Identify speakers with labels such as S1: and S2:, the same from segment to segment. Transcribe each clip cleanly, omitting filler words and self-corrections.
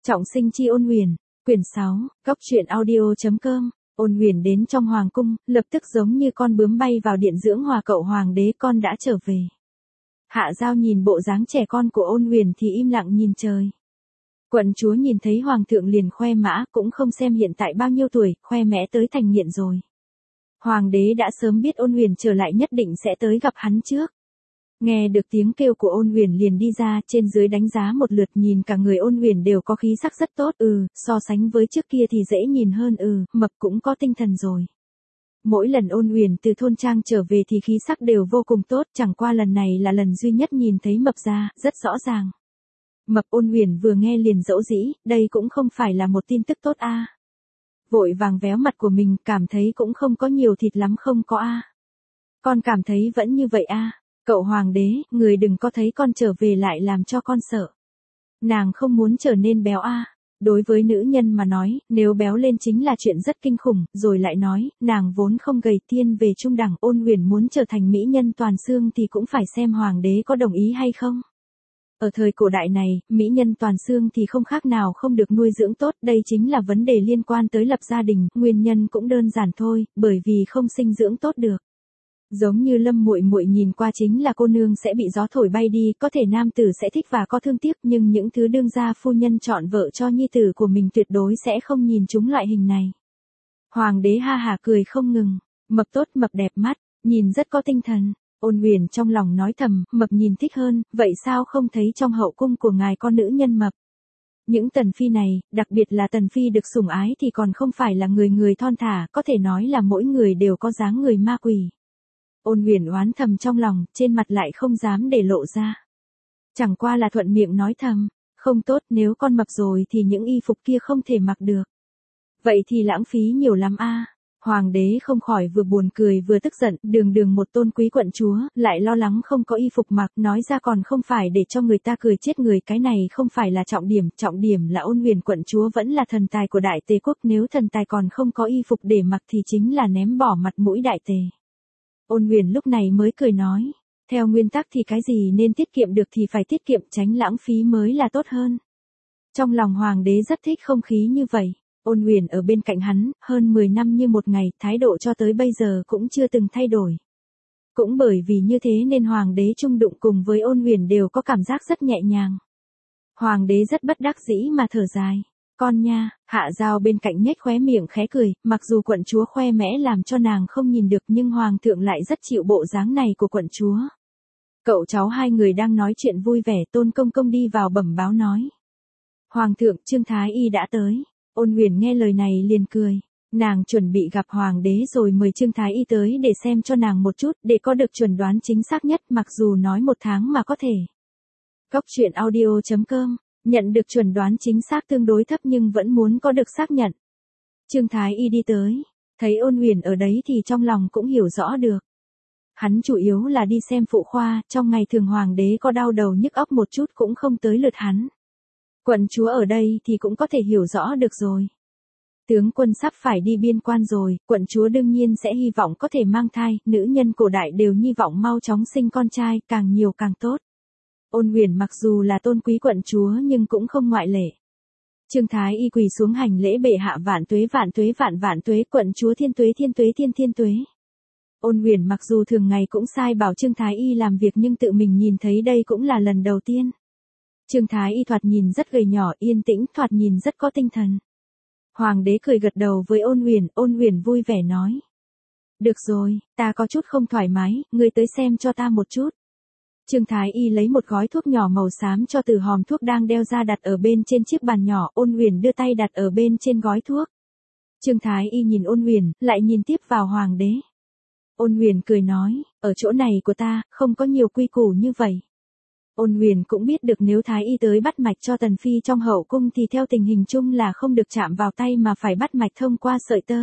S1: Trọng sinh chi Ôn Huyền, quyển 6, góc truyện audio.com. Ôn Huyền đến trong hoàng cung, lập tức giống như con bướm bay vào điện dưỡng hòa, cậu hoàng đế con đã trở về. Hạ Giao nhìn bộ dáng trẻ con của Ôn Huyền thì im lặng nhìn trời. Quận chúa nhìn thấy hoàng thượng liền khoe mã, cũng không xem hiện tại bao nhiêu tuổi, khoe mẽ tới thành nghiện rồi. Hoàng đế đã sớm biết Ôn Huyền trở lại nhất định sẽ tới gặp hắn trước. Nghe được tiếng kêu của Ôn Huyền liền đi ra, trên dưới đánh giá một lượt, nhìn cả người Ôn Huyền đều có khí sắc rất tốt, so sánh với trước kia thì dễ nhìn hơn, mập cũng có tinh thần rồi. Mỗi lần Ôn Huyền từ thôn trang trở về thì khí sắc đều vô cùng tốt, chẳng qua lần này là lần duy nhất nhìn thấy mập ra, rất rõ ràng. Mập. Ôn Huyền vừa nghe liền dẫu dĩ, đây cũng không phải là một tin tức tốt a. Vội vàng véo mặt của mình, cảm thấy cũng không có nhiều thịt lắm, không có a. Con cảm thấy vẫn như vậy a. Cậu hoàng đế, người đừng có thấy con trở về lại làm cho con sợ. Nàng không muốn trở nên béo a. Đối với nữ nhân mà nói, nếu béo lên chính là chuyện rất kinh khủng, rồi lại nói, nàng vốn không gầy, tiên về trung đẳng. Ôn Huyền muốn trở thành mỹ nhân toàn xương thì cũng phải xem hoàng đế có đồng ý hay không. Ở thời cổ đại này, mỹ nhân toàn xương thì không khác nào không được nuôi dưỡng tốt, đây chính là vấn đề liên quan tới lập gia đình, nguyên nhân cũng đơn giản thôi, bởi vì không sinh dưỡng tốt được. Giống như Lâm Muội Muội nhìn qua chính là cô nương sẽ bị gió thổi bay đi, có thể nam tử sẽ thích và có thương tiếc, nhưng những thứ đương gia phu nhân chọn vợ cho nhi tử của mình tuyệt đối sẽ không nhìn chúng loại hình này. Hoàng đế ha hả cười không ngừng, mập tốt, mập đẹp mắt, nhìn rất có tinh thần. Ôn Huyền trong lòng nói thầm, mập nhìn thích hơn, vậy sao không thấy trong hậu cung của ngài con nữ nhân mập? Những tần phi này, đặc biệt là tần phi được sủng ái thì còn không phải là người thon thả, có thể nói là mỗi người đều có dáng người ma quỷ. Ôn Huyền oán thầm trong lòng, trên mặt lại không dám để lộ ra. Chẳng qua là thuận miệng nói thầm, không tốt, nếu con mập rồi thì những y phục kia không thể mặc được. Vậy thì lãng phí nhiều lắm a. Hoàng đế không khỏi vừa buồn cười vừa tức giận, đường một tôn quý quận chúa, lại lo lắng không có y phục mặc, nói ra còn không phải để cho người ta cười chết người, cái này không phải là trọng điểm là Ôn Huyền quận chúa vẫn là thần tài của Đại Tề quốc, nếu thần tài còn không có y phục để mặc thì chính là ném bỏ mặt mũi Đại Tề. Ôn Huyền lúc này mới cười nói, theo nguyên tắc thì cái gì nên tiết kiệm được thì phải tiết kiệm, tránh lãng phí mới là tốt hơn. Trong lòng hoàng đế rất thích không khí như vậy. Ôn Huyền ở bên cạnh hắn, hơn 10 năm như một ngày, thái độ cho tới bây giờ cũng chưa từng thay đổi. Cũng bởi vì như thế nên hoàng đế chung đụng cùng với Ôn Huyền đều có cảm giác rất nhẹ nhàng. Hoàng đế rất bất đắc dĩ mà thở dài. Con nha. Hạ Giao bên cạnh nhếch khóe miệng khẽ cười, mặc dù quận chúa khoe mẽ làm cho nàng không nhìn được nhưng hoàng thượng lại rất chịu bộ dáng này của quận chúa. Cậu cháu hai người đang nói chuyện vui vẻ, Tôn Công Công đi vào bẩm báo nói. Hoàng thượng, Trương Thái Y đã tới. Ôn Huyền nghe lời này liền cười. Nàng chuẩn bị gặp hoàng đế rồi mời Trương Thái Y tới để xem cho nàng một chút, để có được chuẩn đoán chính xác nhất, mặc dù nói 1 tháng mà có thể. Góc truyện audio.com. Nhận được chuẩn đoán chính xác tương đối thấp nhưng vẫn muốn có được xác nhận. Trương Thái Y đi tới, thấy Ôn Huyền ở đấy thì trong lòng cũng hiểu rõ được. Hắn chủ yếu là đi xem phụ khoa, trong ngày thường hoàng đế có đau đầu nhức óc một chút cũng không tới lượt hắn. Quận chúa ở đây thì cũng có thể hiểu rõ được rồi. Tướng quân sắp phải đi biên quan rồi, quận chúa đương nhiên sẽ hy vọng có thể mang thai, nữ nhân cổ đại đều hy vọng mau chóng sinh con trai, càng nhiều càng tốt. Ôn Huyền mặc dù là tôn quý quận chúa nhưng cũng không ngoại lệ. Trương Thái Y quỳ xuống hành lễ, bệ hạ vạn tuế vạn tuế, quận chúa thiên tuế. Ôn Huyền mặc dù thường ngày cũng sai bảo Trương Thái Y làm việc nhưng tự mình nhìn thấy đây cũng là lần đầu tiên. Trương Thái Y thoạt nhìn rất gầy nhỏ, yên tĩnh, thoạt nhìn rất có tinh thần. Hoàng đế cười gật đầu với Ôn Huyền vui vẻ nói. Được rồi, ta có chút không thoải mái, ngươi tới xem cho ta một chút. Trương Thái Y lấy một gói thuốc nhỏ màu xám cho từ hòm thuốc đang đeo ra đặt ở bên trên chiếc bàn nhỏ, Ôn Huyền đưa tay đặt ở bên trên gói thuốc. Trương Thái Y nhìn Ôn Huyền, lại nhìn tiếp vào hoàng đế. Ôn Huyền cười nói, ở chỗ này của ta, không có nhiều quy củ như vậy. Ôn Huyền cũng biết được nếu Thái Y tới bắt mạch cho tần phi trong hậu cung thì theo tình hình chung là không được chạm vào tay mà phải bắt mạch thông qua sợi tơ.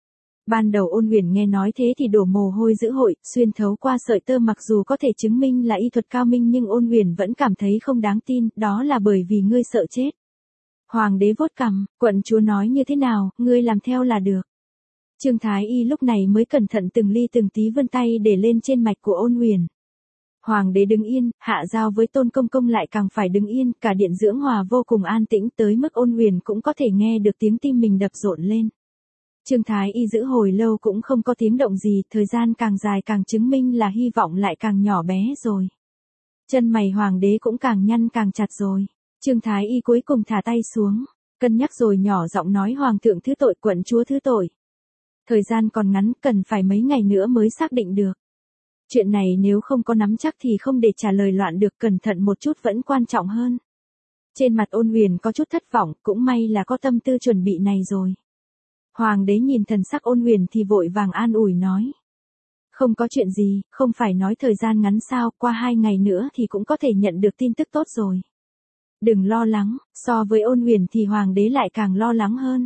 S1: Ban đầu Ôn Huyền nghe nói thế thì đổ mồ hôi dữ hội, xuyên thấu qua sợi tơ mặc dù có thể chứng minh là y thuật cao minh nhưng Ôn Huyền vẫn cảm thấy không đáng tin, đó là bởi vì ngươi sợ chết. Hoàng đế vuốt cằm, quận chúa nói như thế nào, ngươi làm theo là được. Trương Thái Y lúc này mới cẩn thận từng ly từng tí vươn tay để lên trên mạch của Ôn Huyền. Hoàng đế đứng yên, Hạ Giao với Tôn Công Công lại càng phải đứng yên, cả điện dưỡng hòa vô cùng an tĩnh tới mức Ôn Huyền cũng có thể nghe được tiếng tim mình đập rộn lên. Trương Thái Y giữ hồi lâu cũng không có tiếng động gì, thời gian càng dài càng chứng minh là hy vọng lại càng nhỏ bé rồi. Chân mày Hoàng đế cũng càng nhăn càng chặt rồi. Trương Thái Y cuối cùng thả tay xuống, cân nhắc rồi nhỏ giọng nói: Hoàng thượng thứ tội, quận chúa thứ tội. Thời gian còn ngắn, cần phải mấy ngày nữa mới xác định được. Chuyện này nếu không có nắm chắc thì không để trả lời loạn được, cẩn thận một chút vẫn quan trọng hơn. Trên mặt Ôn Huyền có chút thất vọng, cũng may là có tâm tư chuẩn bị này rồi. Hoàng đế nhìn thần sắc Ôn Huyền thì vội vàng an ủi nói: Không có chuyện gì, không phải nói thời gian ngắn sao, qua 2 ngày nữa thì cũng có thể nhận được tin tức tốt rồi. Đừng lo lắng. So với Ôn Huyền thì Hoàng đế lại càng lo lắng hơn.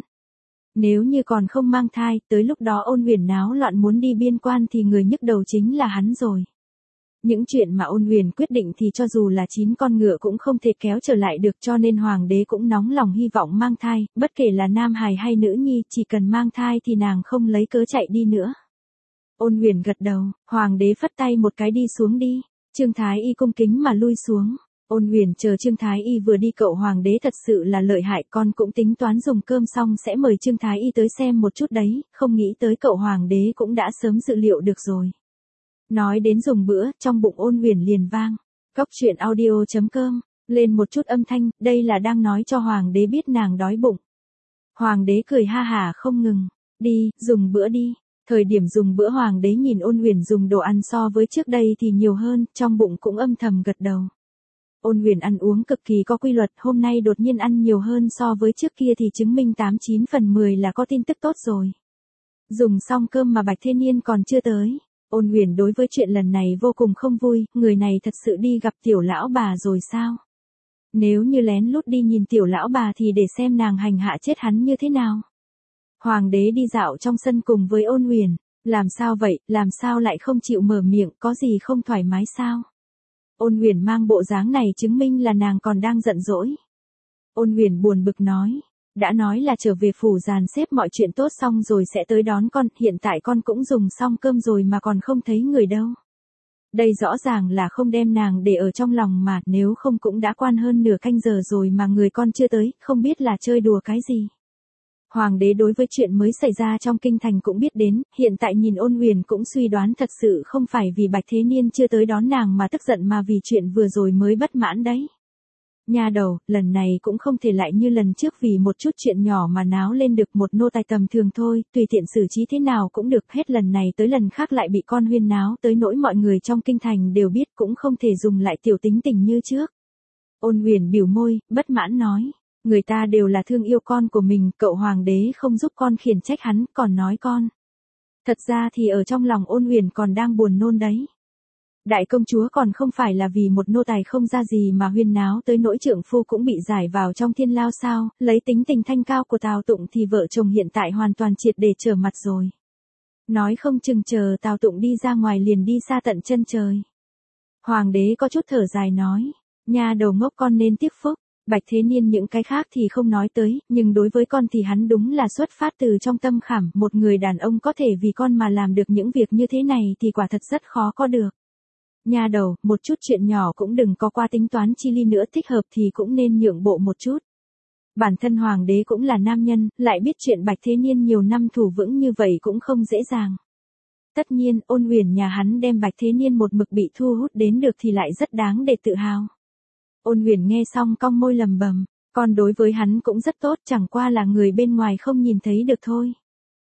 S1: Nếu như còn không mang thai, tới lúc đó Ôn Huyền náo loạn muốn đi biên quan thì người nhức đầu chính là hắn rồi. Những chuyện mà Ôn Huyền quyết định thì cho dù là 9 con ngựa cũng không thể kéo trở lại được, cho nên Hoàng đế cũng nóng lòng hy vọng mang thai, bất kể là nam hài hay nữ nhi, chỉ cần mang thai thì nàng không lấy cớ chạy đi nữa. Ôn Huyền gật đầu, Hoàng đế phất tay một cái: đi xuống đi. Trương Thái Y cung kính mà lui xuống. Ôn Huyền chờ Trương Thái Y vừa đi: cậu Hoàng đế thật sự là lợi hại, con cũng tính toán dùng cơm xong sẽ mời Trương Thái Y tới xem một chút đấy, không nghĩ tới cậu Hoàng đế cũng đã sớm dự liệu được rồi. Nói đến dùng bữa, trong bụng Ôn Huyền liền vang. Góc truyện audio.com, lên một chút âm thanh, đây là đang nói cho Hoàng đế biết nàng đói bụng. Hoàng đế cười ha hả không ngừng. Đi, dùng bữa đi. Thời điểm dùng bữa Hoàng đế nhìn Ôn Huyền dùng đồ ăn so với trước đây thì nhiều hơn, trong bụng cũng âm thầm gật đầu. Ôn Huyền ăn uống cực kỳ có quy luật, hôm nay đột nhiên ăn nhiều hơn so với trước kia thì chứng minh 89 phần 10 là có tin tức tốt rồi. Dùng xong cơm mà Bạch Thế Niên còn chưa tới. Ôn Huyền đối với chuyện lần này vô cùng không vui, người này thật sự đi gặp tiểu lão bà rồi sao? Nếu như lén lút đi nhìn tiểu lão bà thì để xem nàng hành hạ chết hắn như thế nào. Hoàng đế đi dạo trong sân cùng với Ôn Huyền. Làm sao vậy, làm sao lại không chịu mở miệng, có gì không thoải mái sao? Ôn Huyền mang bộ dáng này chứng minh là nàng còn đang giận dỗi. Ôn Huyền buồn bực nói: đã nói là trở về phủ dàn xếp mọi chuyện tốt xong rồi sẽ tới đón con, hiện tại con cũng dùng xong cơm rồi mà còn không thấy người đâu. Đây rõ ràng là không đem nàng để ở trong lòng mà, nếu không cũng đã quan hơn nửa canh giờ rồi mà người con chưa tới, không biết là chơi đùa cái gì. Hoàng đế đối với chuyện mới xảy ra trong kinh thành cũng biết đến, hiện tại nhìn Ôn Huyền cũng suy đoán thật sự không phải vì Bạch Thế Niên chưa tới đón nàng mà tức giận mà vì chuyện vừa rồi mới bất mãn đấy. Nha đầu, lần này cũng không thể lại như lần trước vì một chút chuyện nhỏ mà náo lên được, một nô tài tầm thường thôi, tùy tiện xử trí thế nào cũng được, hết lần này tới lần khác lại bị con huyên náo tới nỗi mọi người trong kinh thành đều biết, cũng không thể dùng lại tiểu tính tình như trước. Ôn Huyền bĩu môi, bất mãn nói: người ta đều là thương yêu con của mình, cậu Hoàng đế không giúp con khiển trách hắn, còn nói con. Thật ra thì ở trong lòng Ôn Huyền còn đang buồn nôn đấy. Đại công chúa còn không phải là vì một nô tài không ra gì mà huyên náo tới nỗi trượng phu cũng bị giải vào trong thiên lao sao, lấy tính tình thanh cao của Tào Tụng thì vợ chồng hiện tại hoàn toàn triệt để trở mặt rồi. Nói không chừng chờ Tào Tụng đi ra ngoài liền đi xa tận chân trời. Hoàng đế có chút thở dài nói: nha đầu ngốc, con nên tiếc phúc. Bạch Thế Niên những cái khác thì không nói tới, nhưng đối với con thì hắn đúng là xuất phát từ trong tâm khảm, một người đàn ông có thể vì con mà làm được những việc như thế này thì quả thật rất khó có được. Nha đầu, một chút chuyện nhỏ cũng đừng có qua tính toán chi ly nữa, thích hợp thì cũng nên nhượng bộ một chút. Bản thân Hoàng đế cũng là nam nhân, lại biết chuyện Bạch Thế Niên nhiều năm thủ vững như vậy cũng không dễ dàng. Tất nhiên, Ôn Huyền nhà hắn đem Bạch Thế Niên một mực bị thu hút đến được thì lại rất đáng để tự hào. Ôn Huyền nghe xong cong môi lầm bầm, con đối với hắn cũng rất tốt, chẳng qua là người bên ngoài không nhìn thấy được thôi.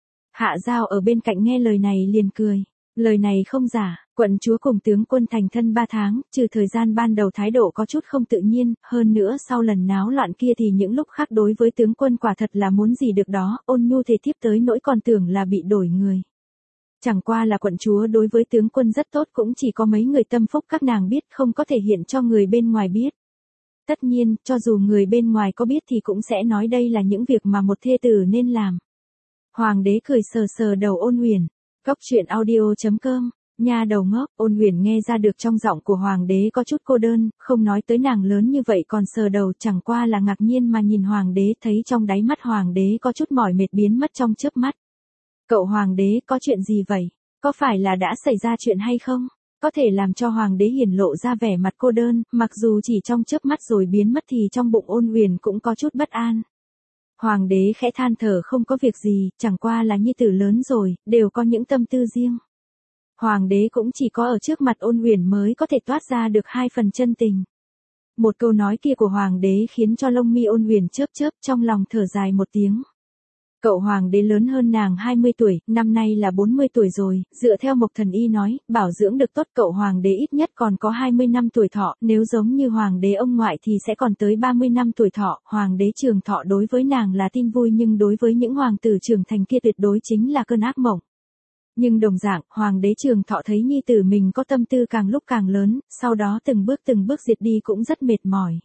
S1: Hạ Giao ở bên cạnh nghe lời này liền cười. Lời này không giả, quận chúa cùng tướng quân thành thân 3 tháng, trừ thời gian ban đầu thái độ có chút không tự nhiên, hơn nữa sau lần náo loạn kia thì những lúc khác đối với tướng quân quả thật là muốn gì được đó, Ôn Nhu thể thiếp tới nỗi còn tưởng là bị đổi người. Chẳng qua là quận chúa đối với tướng quân rất tốt, cũng chỉ có mấy người tâm phúc các nàng biết, không có thể hiện cho người bên ngoài biết. Tất nhiên, cho dù người bên ngoài có biết thì cũng sẽ nói đây là những việc mà một thê tử nên làm. Hoàng đế cười sờ sờ đầu Ôn Huyền. Góc truyện audio.com, nha đầu ngốc. Ôn Huyền nghe ra được trong giọng của Hoàng đế có chút cô đơn, không nói tới nàng lớn như vậy còn sờ đầu, chẳng qua là ngạc nhiên mà nhìn Hoàng đế, thấy trong đáy mắt Hoàng đế có chút mỏi mệt biến mất trong chớp mắt. Cậu Hoàng đế, có chuyện gì vậy? Có phải là đã xảy ra chuyện hay không? có thể làm cho hoàng đế hiển lộ ra vẻ mặt cô đơn, mặc dù chỉ trong chớp mắt rồi biến mất thì trong bụng Ôn Huyền cũng có chút bất an. Hoàng đế khẽ than thở không có việc gì, chẳng qua là nhi tử lớn rồi, đều có những tâm tư riêng. Hoàng đế cũng chỉ có ở trước mặt Ôn Huyền mới có thể toát ra được 2 phần chân tình. Một câu nói kia của hoàng đế khiến cho lông mi Ôn Huyền chớp chớp, trong lòng thở dài một tiếng. Cậu hoàng đế lớn hơn nàng 20 tuổi, năm nay là 40 tuổi rồi, dựa theo Mộc Thần Y nói, bảo dưỡng được tốt cậu hoàng đế ít nhất còn có 20 năm tuổi thọ, nếu giống như hoàng đế ông ngoại thì sẽ còn tới 30 năm tuổi thọ, hoàng đế trường thọ đối với nàng là tin vui nhưng đối với những hoàng tử trưởng thành kia tuyệt đối chính là cơn ác mộng. Nhưng đồng dạng, hoàng đế trường thọ thấy nhi tử mình có tâm tư càng lúc càng lớn, sau đó từng bước diệt đi cũng rất mệt mỏi.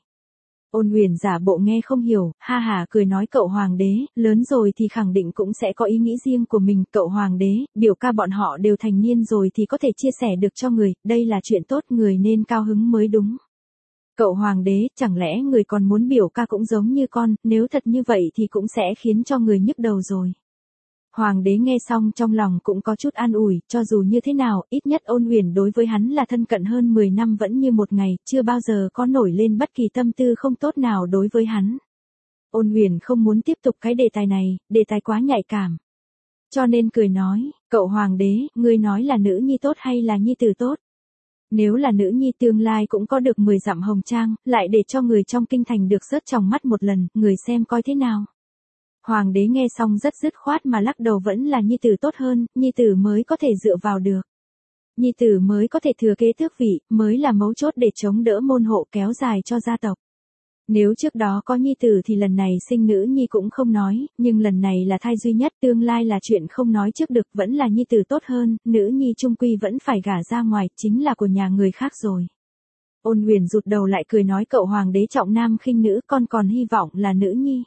S1: Ôn Huyền giả bộ nghe không hiểu, ha ha cười nói cậu hoàng đế, lớn rồi thì khẳng định cũng sẽ có ý nghĩ riêng của mình, cậu hoàng đế, biểu ca bọn họ đều thành niên rồi thì có thể chia sẻ được cho người, đây là chuyện tốt người nên cao hứng mới đúng. Cậu hoàng đế, chẳng lẽ người còn muốn biểu ca cũng giống như con, nếu thật như vậy thì cũng sẽ khiến cho người nhức đầu rồi. Hoàng đế nghe xong trong lòng cũng có chút an ủi, cho dù như thế nào, ít nhất Ôn Huyền đối với hắn là thân cận hơn 10 năm vẫn như một ngày, chưa bao giờ có nổi lên bất kỳ tâm tư không tốt nào đối với hắn. Ôn Huyền không muốn tiếp tục cái đề tài này, đề tài quá nhạy cảm. Cho nên cười nói, cậu hoàng đế, ngươi nói là nữ nhi tốt hay là nhi tử tốt? Nếu là nữ nhi tương lai cũng có được 10 dặm hồng trang, lại để cho người trong kinh thành được rớt trong mắt một lần, người xem coi thế nào. Hoàng đế nghe xong rất dứt khoát mà lắc đầu vẫn là nhi tử tốt hơn, nhi tử mới có thể dựa vào được. Nhi tử mới có thể thừa kế tước vị, mới là mấu chốt để chống đỡ môn hộ kéo dài cho gia tộc. Nếu trước đó có nhi tử thì lần này sinh nữ nhi cũng không nói, nhưng lần này là thai duy nhất, tương lai là chuyện không nói trước được, vẫn là nhi tử tốt hơn, nữ nhi chung quy vẫn phải gả ra ngoài, chính là của nhà người khác rồi. Ôn Huyền rụt đầu lại cười nói cậu hoàng đế trọng nam khinh nữ, con còn hy vọng là nữ nhi.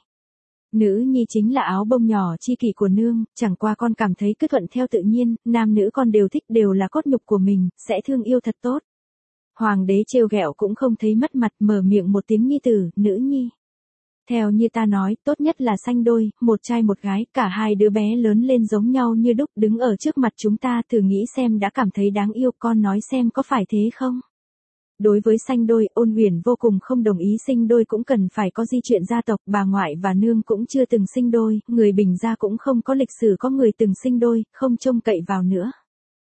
S1: Nữ nhi chính là áo bông nhỏ chi kỷ của nương, chẳng qua con cảm thấy cứ thuận theo tự nhiên, nam nữ con đều thích, đều là cốt nhục của mình, sẽ thương yêu thật tốt. Hoàng đế trêu ghẹo cũng không thấy mất mặt, mở miệng một tiếng nhi tử, nữ nhi. Theo như ta nói, tốt nhất là sanh đôi, một trai một gái, cả hai đứa bé lớn lên giống nhau như đúc, đứng ở trước mặt chúng ta thử nghĩ xem đã cảm thấy đáng yêu, con nói xem có phải thế không? Đối với sanh đôi, Ôn Huyền vô cùng không đồng ý, sinh đôi cũng cần phải có di truyền gia tộc, bà ngoại và nương cũng chưa từng sinh đôi, người Bình gia cũng không có lịch sử có người từng sinh đôi, không trông cậy vào nữa.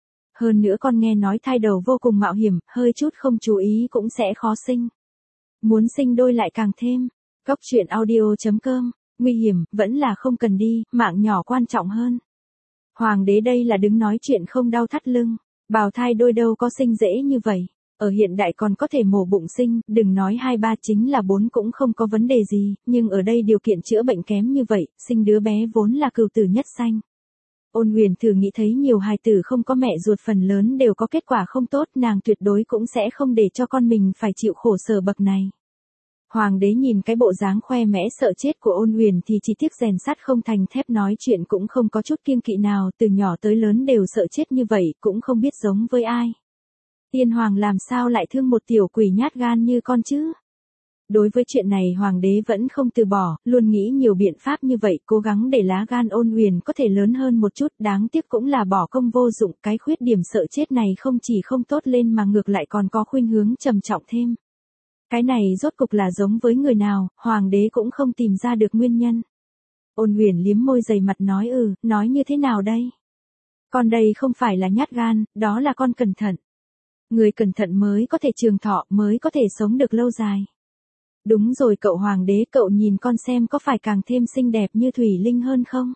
S1: Hơn nữa con nghe nói thai đầu vô cùng mạo hiểm, hơi chút không chú ý cũng sẽ khó sinh. Muốn sinh đôi lại càng thêm. Góc truyện audio.com, nguy hiểm, vẫn là không cần đi, mạng nhỏ quan trọng hơn. Hoàng đế đây là đứng nói chuyện không đau thắt lưng, bào thai đôi đâu có sinh dễ như vậy. Ở hiện đại còn có thể mổ bụng sinh, đừng nói 2-3 chính là 4 cũng không có vấn đề gì, nhưng ở đây điều kiện chữa bệnh kém như vậy, sinh đứa bé vốn là cừu tử nhất sanh. Ôn Huyền thử nghĩ thấy nhiều hài tử không có mẹ ruột phần lớn đều có kết quả không tốt, nàng tuyệt đối cũng sẽ không để cho con mình phải chịu khổ sở bậc này. Hoàng đế nhìn cái bộ dáng khoe mẽ sợ chết của Ôn Huyền thì chỉ tiếc rèn sắt không thành thép, nói chuyện cũng không có chút kiêng kỵ nào, từ nhỏ tới lớn đều sợ chết như vậy, cũng không biết giống với ai. Tiên hoàng làm sao lại thương một tiểu quỷ nhát gan như con chứ? Đối với chuyện này hoàng đế vẫn không từ bỏ, luôn nghĩ nhiều biện pháp như vậy, cố gắng để lá gan Ôn Huyền có thể lớn hơn một chút, đáng tiếc cũng là bỏ công vô dụng, cái khuyết điểm sợ chết này không chỉ không tốt lên mà ngược lại còn có khuynh hướng trầm trọng thêm. Cái này rốt cục là giống với người nào, hoàng đế cũng không tìm ra được nguyên nhân. Ôn Huyền liếm môi dày mặt nói nói như thế nào đây? Con đây không phải là nhát gan, đó là con cẩn thận. Người cẩn thận mới có thể trường thọ, mới có thể sống được lâu dài. Đúng rồi cậu hoàng đế, cậu nhìn con xem có phải càng thêm xinh đẹp như Thủy Linh hơn không?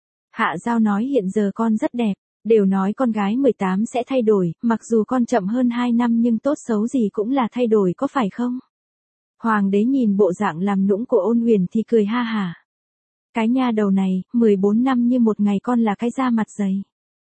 S1: Hạ Giao nói hiện giờ con rất đẹp, đều nói con gái 18 sẽ thay đổi, mặc dù con chậm hơn 2 năm nhưng tốt xấu gì cũng là thay đổi có phải không? Hoàng đế nhìn bộ dạng làm nũng của Ôn Huyền thì cười ha hả. Cái nha đầu này, 14 năm như một ngày con là cái da mặt dày.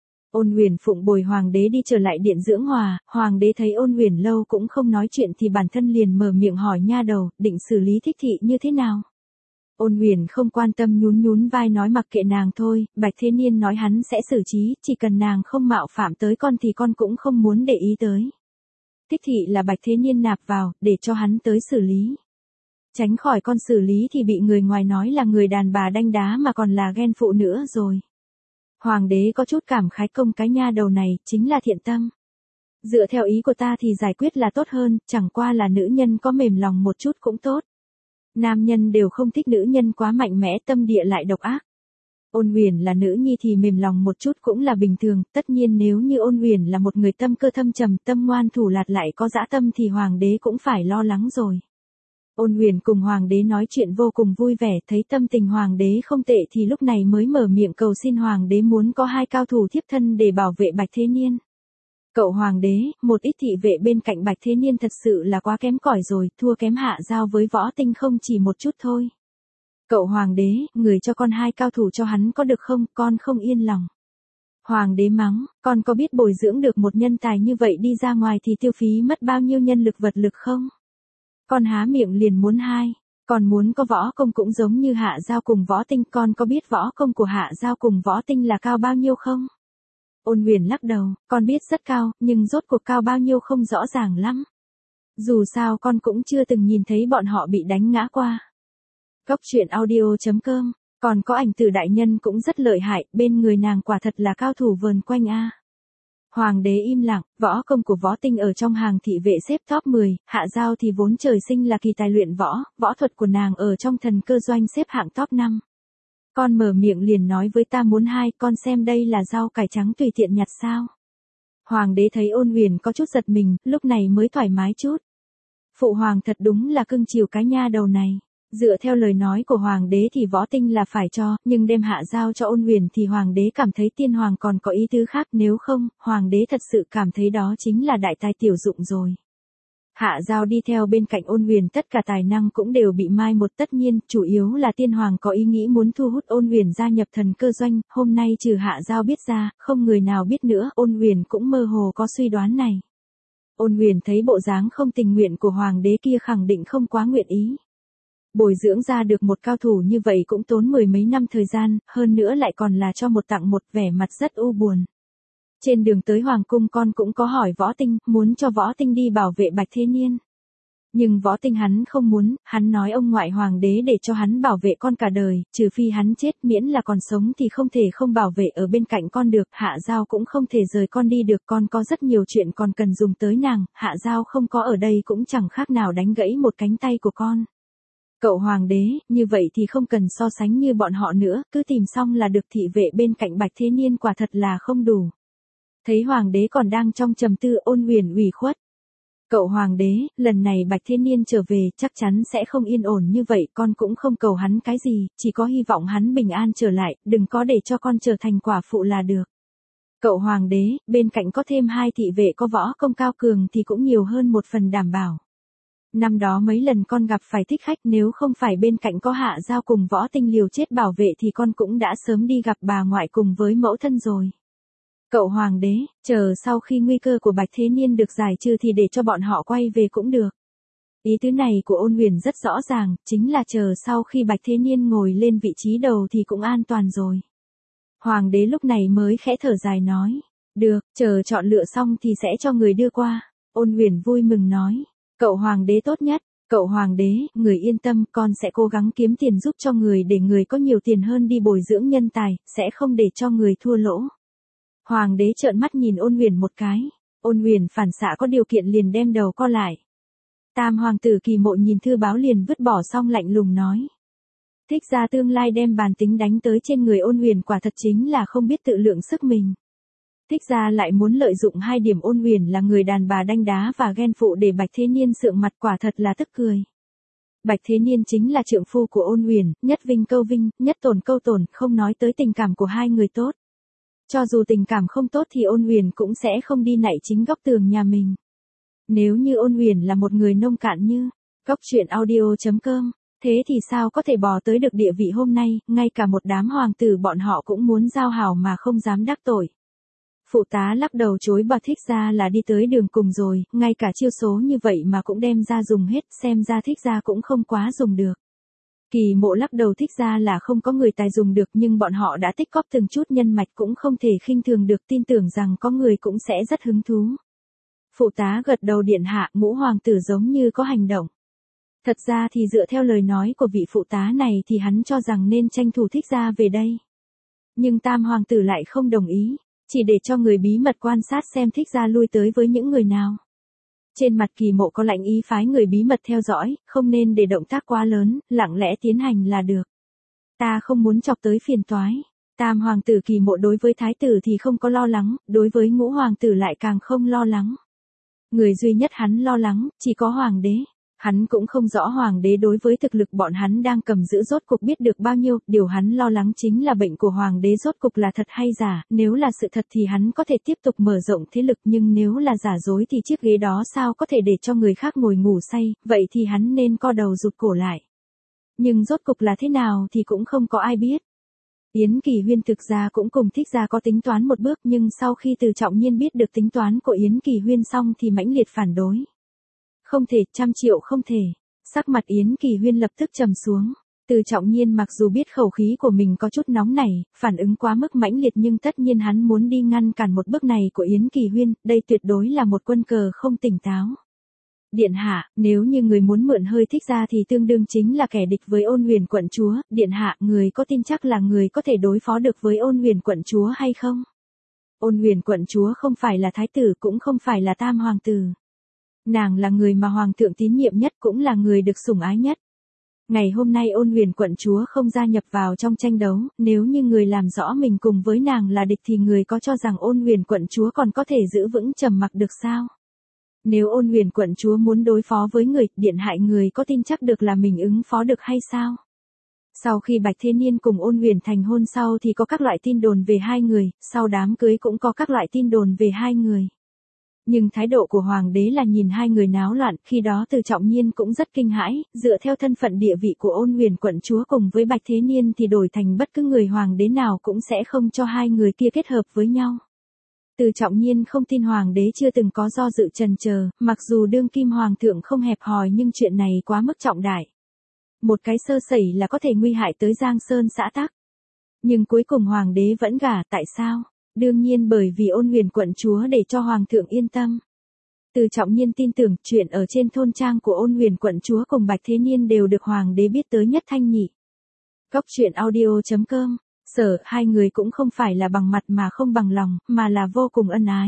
S1: Ôn Huyền phụng bồi hoàng đế đi trở lại điện dưỡng hòa, hoàng đế thấy Ôn Huyền lâu cũng không nói chuyện thì bản thân liền mở miệng hỏi nha đầu, định xử lý Thích thị như thế nào? Ôn Huyền không quan tâm nhún nhún vai nói mặc kệ nàng thôi, Bạch Thế Niên nói hắn sẽ xử trí, chỉ cần nàng không mạo phạm tới con thì con cũng không muốn để ý tới. Thích thị là Bạch Thế Niên nạp vào, để cho hắn tới xử lý. Tránh khỏi con xử lý thì bị người ngoài nói là người đàn bà đanh đá mà còn là ghen phụ nữa rồi. Hoàng đế có chút cảm khái công cái nha đầu này, chính là thiện tâm. Dựa theo ý của ta thì giải quyết là tốt hơn, chẳng qua là nữ nhân có mềm lòng một chút cũng tốt. Nam nhân đều không thích nữ nhân quá mạnh mẽ, tâm địa lại độc ác. Ôn Huyền là nữ nhi thì mềm lòng một chút cũng là bình thường, tất nhiên nếu như Ôn Huyền là một người tâm cơ thâm trầm, tâm ngoan thủ lạt lại có dã tâm thì hoàng đế cũng phải lo lắng rồi. Ôn Huyền cùng hoàng đế nói chuyện vô cùng vui vẻ, thấy tâm tình hoàng đế không tệ thì lúc này mới mở miệng cầu xin hoàng đế muốn có 2 cao thủ thiếp thân để bảo vệ Bạch Thế Niên. Cậu hoàng đế, một ít thị vệ bên cạnh Bạch Thế Niên thật sự là quá kém cỏi rồi, thua kém Hạ Giao với Võ Tinh không chỉ một chút thôi. Cậu hoàng đế, người cho con 2 cao thủ cho hắn có được không, con không yên lòng. Hoàng đế mắng, con có biết bồi dưỡng được một nhân tài như vậy đi ra ngoài thì tiêu phí mất bao nhiêu nhân lực vật lực không? Con há miệng liền muốn 2, con muốn có võ công cũng giống như Hạ Giao cùng Võ Tinh, con có biết võ công của Hạ Giao cùng Võ Tinh là cao bao nhiêu không? Ôn Huyền lắc đầu, con biết rất cao, nhưng rốt cuộc cao bao nhiêu không rõ ràng lắm. Dù sao con cũng chưa từng nhìn thấy bọn họ bị đánh ngã qua. Góc truyện audio.com, còn có ảnh Tử đại nhân cũng rất lợi hại, bên người nàng quả thật là cao thủ vờn quanh a. Hoàng đế im lặng, võ công của Võ Tinh ở trong hàng thị vệ xếp top 10, Hạ Giao thì vốn trời sinh là kỳ tài luyện võ, võ thuật của nàng ở trong thần cơ doanh xếp hạng top 5. Con mở miệng liền nói với ta muốn 2, con xem đây là rau cải trắng tùy tiện nhặt sao. Hoàng đế thấy Ôn Huyền có chút giật mình, lúc này mới thoải mái chút. Phụ hoàng thật đúng là cưng chiều cái nha đầu này. Dựa theo lời nói của hoàng đế thì Võ Tinh là phải cho, nhưng đem Hạ Giao cho Ôn Huyền thì hoàng đế cảm thấy tiên hoàng còn có ý tứ khác, nếu không, hoàng đế thật sự cảm thấy đó chính là đại tài tiểu dụng rồi. Hạ Giao đi theo bên cạnh Ôn Huyền, tất cả tài năng cũng đều bị mai một, tất nhiên, chủ yếu là tiên hoàng có ý nghĩ muốn thu hút Ôn Huyền gia nhập thần cơ doanh, hôm nay trừ Hạ Giao biết ra, không người nào biết nữa, Ôn Huyền cũng mơ hồ có suy đoán này. Ôn Huyền thấy bộ dáng không tình nguyện của hoàng đế kia khẳng định không quá nguyện ý. Bồi dưỡng ra được một cao thủ như vậy cũng tốn 10 mấy năm thời gian, hơn nữa lại còn là cho một tặng một, vẻ mặt rất u buồn. Trên đường tới Hoàng cung con cũng có hỏi Võ Tinh, muốn cho Võ Tinh đi bảo vệ Bạch Thế Niên. Nhưng Võ Tinh hắn không muốn, hắn nói ông ngoại hoàng đế để cho hắn bảo vệ con cả đời, trừ phi hắn chết, miễn là còn sống thì không thể không bảo vệ ở bên cạnh con được, Hạ Giao cũng không thể rời con đi được, con có rất nhiều chuyện còn cần dùng tới nàng, Hạ Giao không có ở đây cũng chẳng khác nào đánh gãy một cánh tay của con. Cậu hoàng đế, như vậy thì không cần so sánh như bọn họ nữa, cứ tìm xong là được, thị vệ bên cạnh Bạch Thế Niên quả thật là không đủ. Thấy hoàng đế còn đang trong trầm tư, Ôn Huyền ủy khuất. Cậu hoàng đế, lần này Bạch Thế Niên trở về chắc chắn sẽ không yên ổn như vậy, con cũng không cầu hắn cái gì, chỉ có hy vọng hắn bình an trở lại, đừng có để cho con trở thành quả phụ là được. Cậu hoàng đế, bên cạnh có thêm 2 thị vệ có võ công cao cường thì cũng nhiều hơn một phần đảm bảo. Năm đó mấy lần con gặp phải thích khách, nếu không phải bên cạnh có Hạ Giao cùng Võ Tinh liều chết bảo vệ thì con cũng đã sớm đi gặp bà ngoại cùng với mẫu thân rồi. Cậu hoàng đế, chờ sau khi nguy cơ của Bạch Thế Niên được giải trừ thì để cho bọn họ quay về cũng được. Ý tứ này của Ôn Huyền rất rõ ràng, chính là chờ sau khi Bạch Thế Niên ngồi lên vị trí đầu thì cũng an toàn rồi. Hoàng đế lúc này mới khẽ thở dài nói, được, chờ chọn lựa xong thì sẽ cho người đưa qua. Ôn Huyền vui mừng nói, cậu hoàng đế tốt nhất, cậu hoàng đế, người yên tâm, con sẽ cố gắng kiếm tiền giúp cho người để người có nhiều tiền hơn đi bồi dưỡng nhân tài, sẽ không để cho người thua lỗ. Hoàng đế trợn mắt nhìn Ôn Huyền một cái, Ôn Huyền phản xạ có điều kiện liền đem đầu co lại. Tam hoàng tử Kỳ Mộ nhìn thư báo liền vứt bỏ xong lạnh lùng nói. Thích gia tương lai đem bàn tính đánh tới trên người Ôn Huyền quả thật chính là không biết tự lượng sức mình. Thích gia lại muốn lợi dụng 2 điểm Ôn Huyền là người đàn bà đanh đá và ghen phụ để Bạch Thế Niên sượng mặt, quả thật là tức cười. Bạch Thế Niên chính là trượng phu của Ôn Huyền, nhất vinh câu vinh, nhất tổn câu tổn, không nói tới tình cảm của 2 người tốt. Cho dù tình cảm không tốt thì Ôn Huyền cũng sẽ không đi nạy chính góc tường nhà mình. Nếu như Ôn Huyền là một người nông cạn như góc truyện audio.com, thế thì sao có thể bò tới được địa vị hôm nay, ngay cả một đám hoàng tử bọn họ cũng muốn giao hảo mà không dám đắc tội. Phụ tá lắc đầu chối bảo Thích gia là đi tới đường cùng rồi, ngay cả chiêu số như vậy mà cũng đem ra dùng hết, xem ra Thích gia cũng không quá dùng được. Kỳ Mộ lắc đầu, Thích gia là không có người tài dùng được, nhưng bọn họ đã tích góp từng chút nhân mạch cũng không thể khinh thường được, tin tưởng rằng có người cũng sẽ rất hứng thú. Phụ tá gật đầu, điện hạ, Ngũ hoàng tử giống như có hành động. Thật ra thì dựa theo lời nói của vị phụ tá này thì hắn cho rằng nên tranh thủ Thích gia về đây. Nhưng Tam hoàng tử lại không đồng ý. chỉ để cho người bí mật quan sát xem thích gia lui tới với những người nào. Trên mặt Kỳ Mộ có lạnh ý phái người bí mật theo dõi, không nên để động tác quá lớn, lặng lẽ tiến hành là được. Ta không muốn chọc tới phiền toái. Tam hoàng tử Kỳ Mộ đối với thái tử thì không có lo lắng, đối với ngũ hoàng tử lại càng không lo lắng. Người duy nhất hắn lo lắng, chỉ có hoàng đế. Hắn cũng không rõ hoàng đế đối với thực lực bọn hắn đang cầm giữ rốt cục biết được bao nhiêu, điều hắn lo lắng chính là bệnh của hoàng đế rốt cục là thật hay giả, nếu là sự thật thì hắn có thể tiếp tục mở rộng thế lực, nhưng nếu là giả dối thì chiếc ghế đó sao có thể để cho người khác ngồi ngủ say, vậy thì hắn nên co đầu rụt cổ lại. Nhưng rốt cục là thế nào thì cũng không có ai biết. Yến Kỳ Huyên thực ra cũng cùng thích gia có tính toán một bước, nhưng sau khi Từ Trọng Nhiên biết được tính toán của Yến Kỳ Huyên xong thì mãnh liệt phản đối. Không thể, 100 triệu không thể. Sắc mặt Yến Kỳ Huyên lập tức trầm xuống. Từ Trọng Nhiên mặc dù biết khẩu khí của mình có chút nóng nảy, phản ứng quá mức mãnh liệt, nhưng tất nhiên hắn muốn đi ngăn cản một bước này của Yến Kỳ Huyên, đây tuyệt đối là một quân cờ không tỉnh táo. Điện hạ, nếu như người muốn mượn hơi thích gia thì tương đương chính là kẻ địch với Ôn Huyền quận chúa, điện hạ, người có tin chắc là người có thể đối phó được với Ôn Huyền quận chúa hay không? Ôn Huyền quận chúa không phải là thái tử, cũng không phải là tam hoàng tử. Nàng là người mà hoàng thượng tín nhiệm nhất, cũng là người được sủng ái nhất. Ngày hôm nay Ôn Huyền quận chúa không gia nhập vào trong tranh đấu, nếu như người làm rõ mình cùng với nàng là địch thì người có cho rằng Ôn Huyền quận chúa còn có thể giữ vững trầm mặc được sao? Nếu Ôn Huyền quận chúa muốn đối phó với người, điện hại người có tin chắc được là mình ứng phó được hay sao? Sau khi Bạch Thế Niên cùng Ôn Huyền thành hôn sau thì có các loại tin đồn về hai người, sau đám cưới cũng có các loại tin đồn về hai người. Nhưng thái độ của hoàng đế là nhìn hai người náo loạn, khi đó Từ Trọng Nhiên cũng rất kinh hãi, dựa theo thân phận địa vị của Ôn Huyền quận chúa cùng với Bạch Thế Niên thì đổi thành bất cứ người hoàng đế nào cũng sẽ không cho hai người kia kết hợp với nhau. Từ Trọng Nhiên không tin hoàng đế chưa từng có do dự chần chờ, mặc dù đương kim hoàng thượng không hẹp hòi nhưng chuyện này quá mức trọng đại. Một cái sơ sẩy là có thể nguy hại tới Giang Sơn xã tắc. Nhưng cuối cùng hoàng đế vẫn gả, tại sao? Đương nhiên bởi vì Ôn Huyền quận chúa để cho hoàng thượng yên tâm. Từ Trọng Nhiên tin tưởng chuyện ở trên thôn trang của Ôn Huyền quận chúa cùng Bạch Thế Niên đều được hoàng đế biết tới nhất thanh nhị. Góc truyện audio.com. Sở, hai người cũng không phải là bằng mặt mà không bằng lòng, mà là vô cùng ân ái.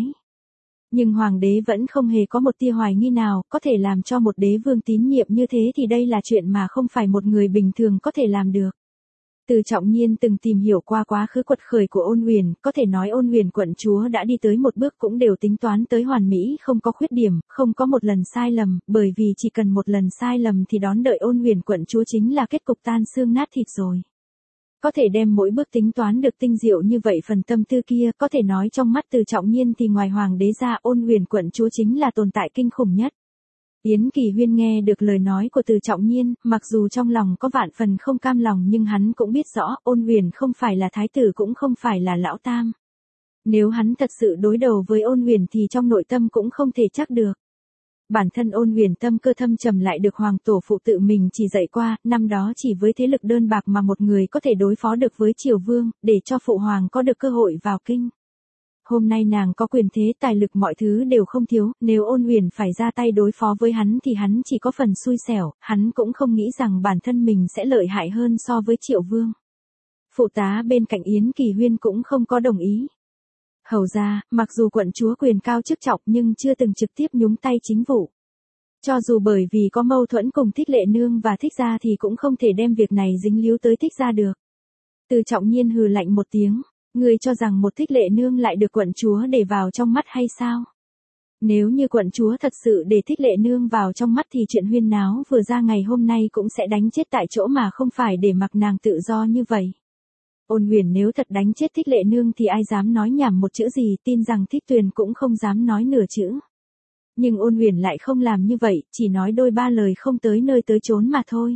S1: Nhưng hoàng đế vẫn không hề có một tia hoài nghi nào, có thể làm cho một đế vương tín nhiệm như thế thì đây là chuyện mà không phải một người bình thường có thể làm được. Từ Trọng Nhiên từng tìm hiểu qua quá khứ quật khởi của Ôn Huyền, có thể nói Ôn Huyền quận chúa đã đi tới một bước cũng đều tính toán tới hoàn mỹ, không có khuyết điểm, không có một lần sai lầm, bởi vì chỉ cần một lần sai lầm thì đón đợi Ôn Huyền quận chúa chính là kết cục tan xương nát thịt rồi. Có thể đem mỗi bước tính toán được tinh diệu như vậy, phần tâm tư kia, có thể nói trong mắt Từ Trọng Nhiên thì ngoài hoàng đế ra Ôn Huyền quận chúa chính là tồn tại kinh khủng nhất. Yến Kỳ Huyên nghe được lời nói của Từ Trọng Nhiên, mặc dù trong lòng có vạn phần không cam lòng nhưng hắn cũng biết rõ Ôn Huyền không phải là thái tử cũng không phải là lão tam. Nếu hắn thật sự đối đầu với Ôn Huyền thì trong nội tâm cũng không thể chắc được. Bản thân Ôn Huyền tâm cơ thâm trầm lại được hoàng tổ phụ tự mình chỉ dạy qua, năm đó chỉ với thế lực đơn bạc mà một người có thể đối phó được với triều vương, để cho phụ hoàng có được cơ hội vào kinh. Hôm nay nàng có quyền thế tài lực mọi thứ đều không thiếu, nếu Ôn Huyền phải ra tay đối phó với hắn thì hắn chỉ có phần xui xẻo, hắn cũng không nghĩ rằng bản thân mình sẽ lợi hại hơn so với Triệu Vương. Phụ tá bên cạnh Yến Kỳ Huyên cũng không có đồng ý. Hầu ra, mặc dù quận chúa quyền cao chức trọng nhưng chưa từng trực tiếp nhúng tay chính vụ. Cho dù bởi vì có mâu thuẫn cùng Thích Lệ Nương và Thích gia thì cũng không thể đem việc này dính líu tới Thích gia được. Từ Trọng Nhiên hừ lạnh một tiếng. Ngươi cho rằng một Thích Lệ Nương lại được quận chúa để vào trong mắt hay sao? Nếu như quận chúa thật sự để Thích Lệ Nương vào trong mắt thì chuyện huyên náo vừa ra ngày hôm nay cũng sẽ đánh chết tại chỗ mà không phải để mặc nàng tự do như vậy. Ôn Huyền nếu thật đánh chết Thích Lệ Nương thì ai dám nói nhảm một chữ gì, tin rằng Thích Tuyền cũng không dám nói nửa chữ. Nhưng Ôn Huyền lại không làm như vậy, chỉ nói đôi ba lời không tới nơi tới chốn mà thôi.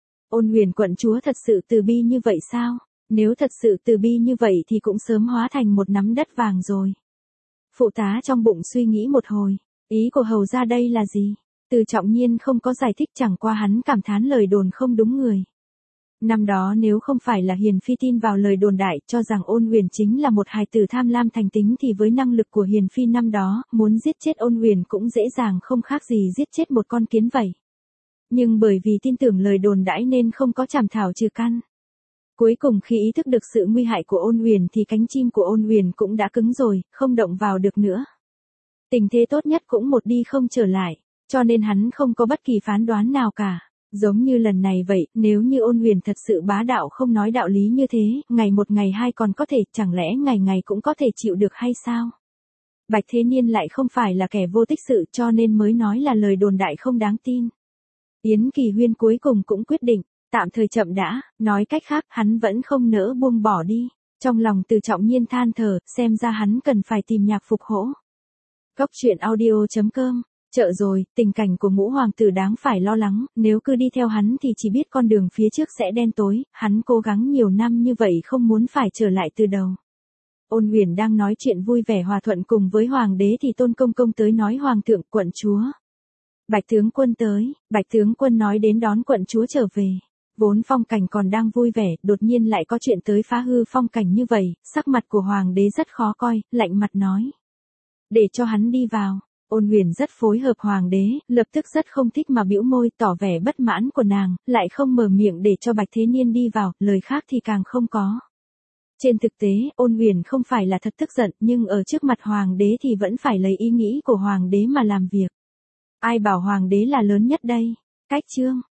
S1: Ôn Huyền quận chúa thật sự từ bi như vậy sao? Nếu thật sự từ bi như vậy thì cũng sớm hóa thành một nắm đất vàng rồi. Phụ tá trong bụng suy nghĩ một hồi, ý của hầu ra đây là gì? Từ Trọng Nhiên không có giải thích, chẳng qua hắn cảm thán lời đồn không đúng người. Năm đó nếu không phải là Hiền Phi tin vào lời đồn đại cho rằng Ôn Huyền chính là một hài tử tham lam thành tính thì với năng lực của Hiền Phi năm đó, muốn giết chết Ôn Huyền cũng dễ dàng không khác gì giết chết một con kiến vậy. Nhưng bởi vì tin tưởng lời đồn đãi nên không có chảm thảo trừ căn. Cuối cùng khi ý thức được sự nguy hại của Ôn Huyền thì cánh chim của Ôn Huyền cũng đã cứng rồi, không động vào được nữa. Tình thế tốt nhất cũng một đi không trở lại, cho nên hắn không có bất kỳ phán đoán nào cả. Giống như lần này vậy, nếu như Ôn Huyền thật sự bá đạo không nói đạo lý như thế, ngày một ngày hai còn có thể, chẳng lẽ ngày ngày cũng có thể chịu được hay sao? Bạch Thế Niên lại không phải là kẻ vô tích sự cho nên mới nói là lời đồn đại không đáng tin. Yến Kỳ Huyên cuối cùng cũng quyết định, tạm thời chậm đã, nói cách khác hắn vẫn không nỡ buông bỏ đi. Trong lòng Từ Trọng Nhiên than thở, xem ra hắn cần phải tìm nhạc phục hỗ. Góc truyện audio.com, chợ rồi, tình cảnh của Ngũ Hoàng tử đáng phải lo lắng, nếu cứ đi theo hắn thì chỉ biết con đường phía trước sẽ đen tối, hắn cố gắng nhiều năm như vậy không muốn phải trở lại từ đầu. Ôn Huyền đang nói chuyện vui vẻ hòa thuận cùng với Hoàng đế thì Tôn Công Công tới nói Hoàng thượng quận chúa. Bạch tướng quân tới, Bạch tướng quân nói đến đón quận chúa trở về. Vốn phong cảnh còn đang vui vẻ, đột nhiên lại có chuyện tới phá hư phong cảnh như vậy, sắc mặt của Hoàng đế rất khó coi, lạnh mặt nói. Để cho hắn đi vào. Ôn Huyền rất phối hợp Hoàng đế, lập tức rất không thích mà bĩu môi tỏ vẻ bất mãn của nàng, lại không mở miệng để cho Bạch Thế Niên đi vào, lời khác thì càng không có. Trên thực tế, Ôn Huyền không phải là thật tức giận, nhưng ở trước mặt Hoàng đế thì vẫn phải lấy ý nghĩ của Hoàng đế mà làm việc. Ai bảo Hoàng đế là lớn nhất đây? Cách chương.